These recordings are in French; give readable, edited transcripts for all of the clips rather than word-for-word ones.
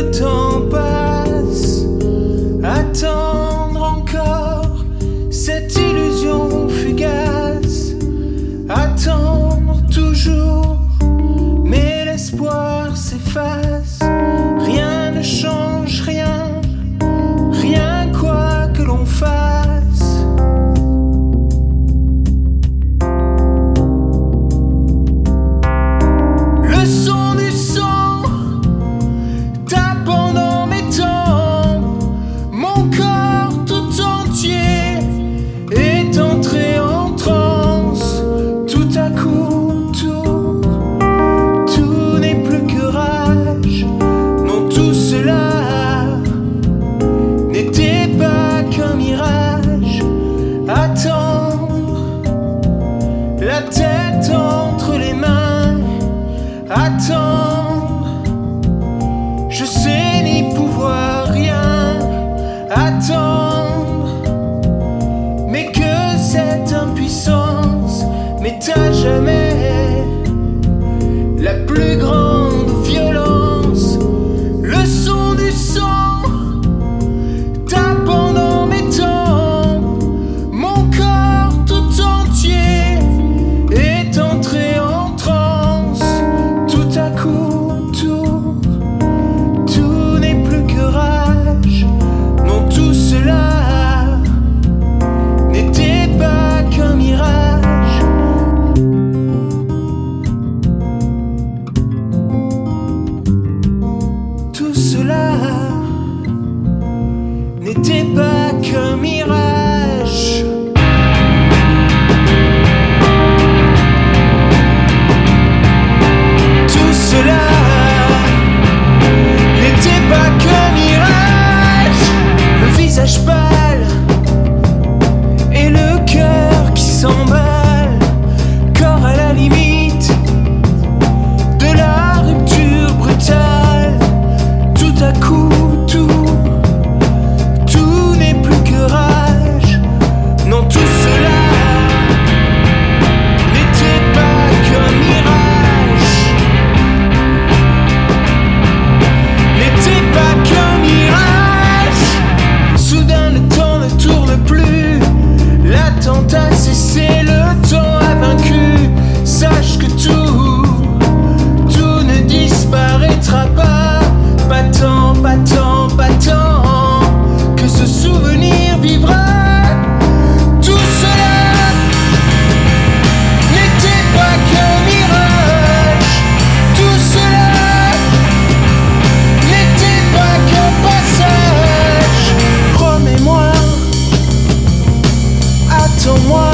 le temps passe, attendre encore cette illusion fugace, attendre toujours, mais l'espoir s'efface. Rien ne change, rien, rien quoi que l'on fasse. Le son du sang tapant dans mes tempes, mon corps tout entier est entré en transe. Tout à coup, tout n'est plus que rage. Non, tout cela n'était pas qu'un mirage. Attendre, la tête entre les mains, attendre, je sais n'y pouvoir rien. Attendre, mais que cette impuissance m'est à jamais la plus grande violence. Le son du sang tapant dans mes tempes, mon corps tout entier est entré en transe. Tout à coup, tout n'est plus que rage. Non, tout cela n'était pas qu'un mirage. Tout cela n'était pas qu'un mirage. Tout cela n'était pas qu'un mirage. Le visage pâle et le cœur qui s'emballe, corps à la limite de la rupture brutale. Tout à coup, tout n'est plus que rage. Non, tout cela n'était pas qu'un mirage. N'était pas qu'un mirage. Soudain le temps ne tourne plus, l'attente a cessé, le temps a vaincu. Sache que tout ne disparaîtra pas. Pas tant, pas tant, pas tant que ce souvenir vivra. Tout cela n'était pas qu'un mirage. Tout cela n'était pas qu'un passage. Promets-moi, attends-moi.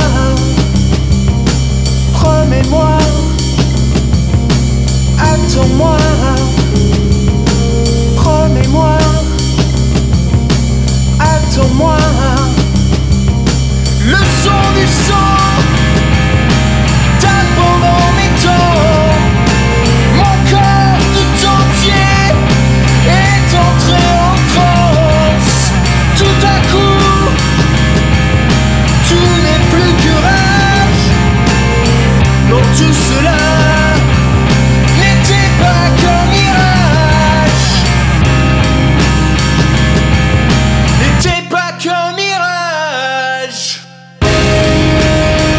Promets-moi, attends-moi. Promets-moi, attends-moi. Le son du sang tapant dans mes tempes, mon corps tout entier est entré en transe. Tout à coup, tout n'est plus que rage. Non, tout cela n'était pas qu'un mirage. N'était pas qu'un mirage.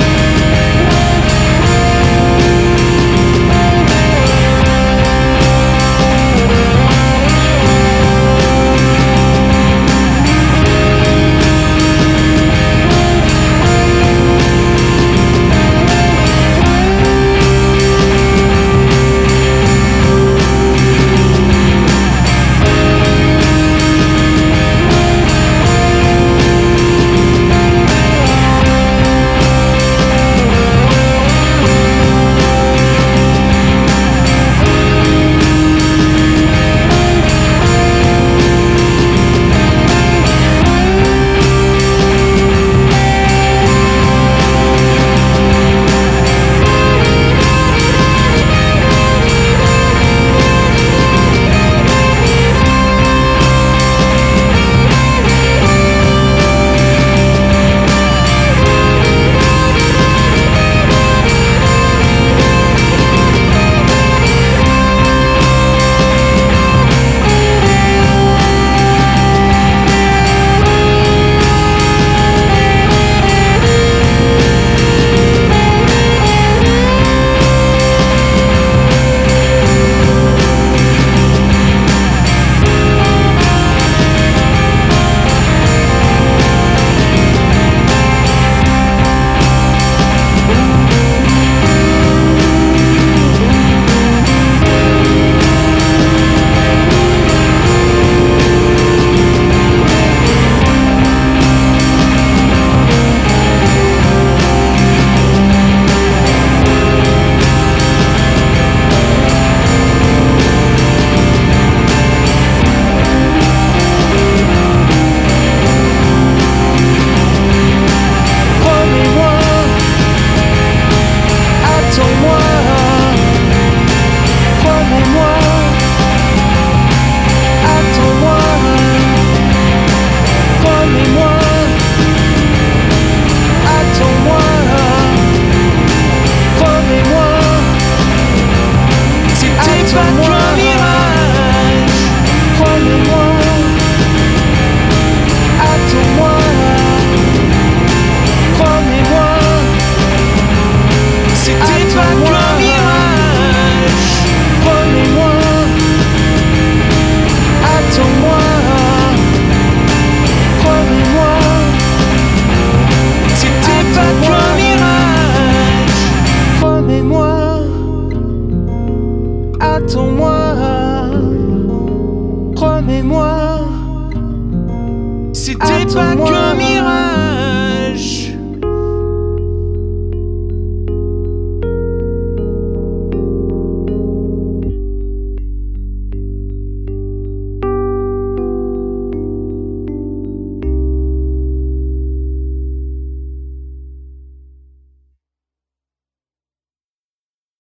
C'était pas qu'un mirage.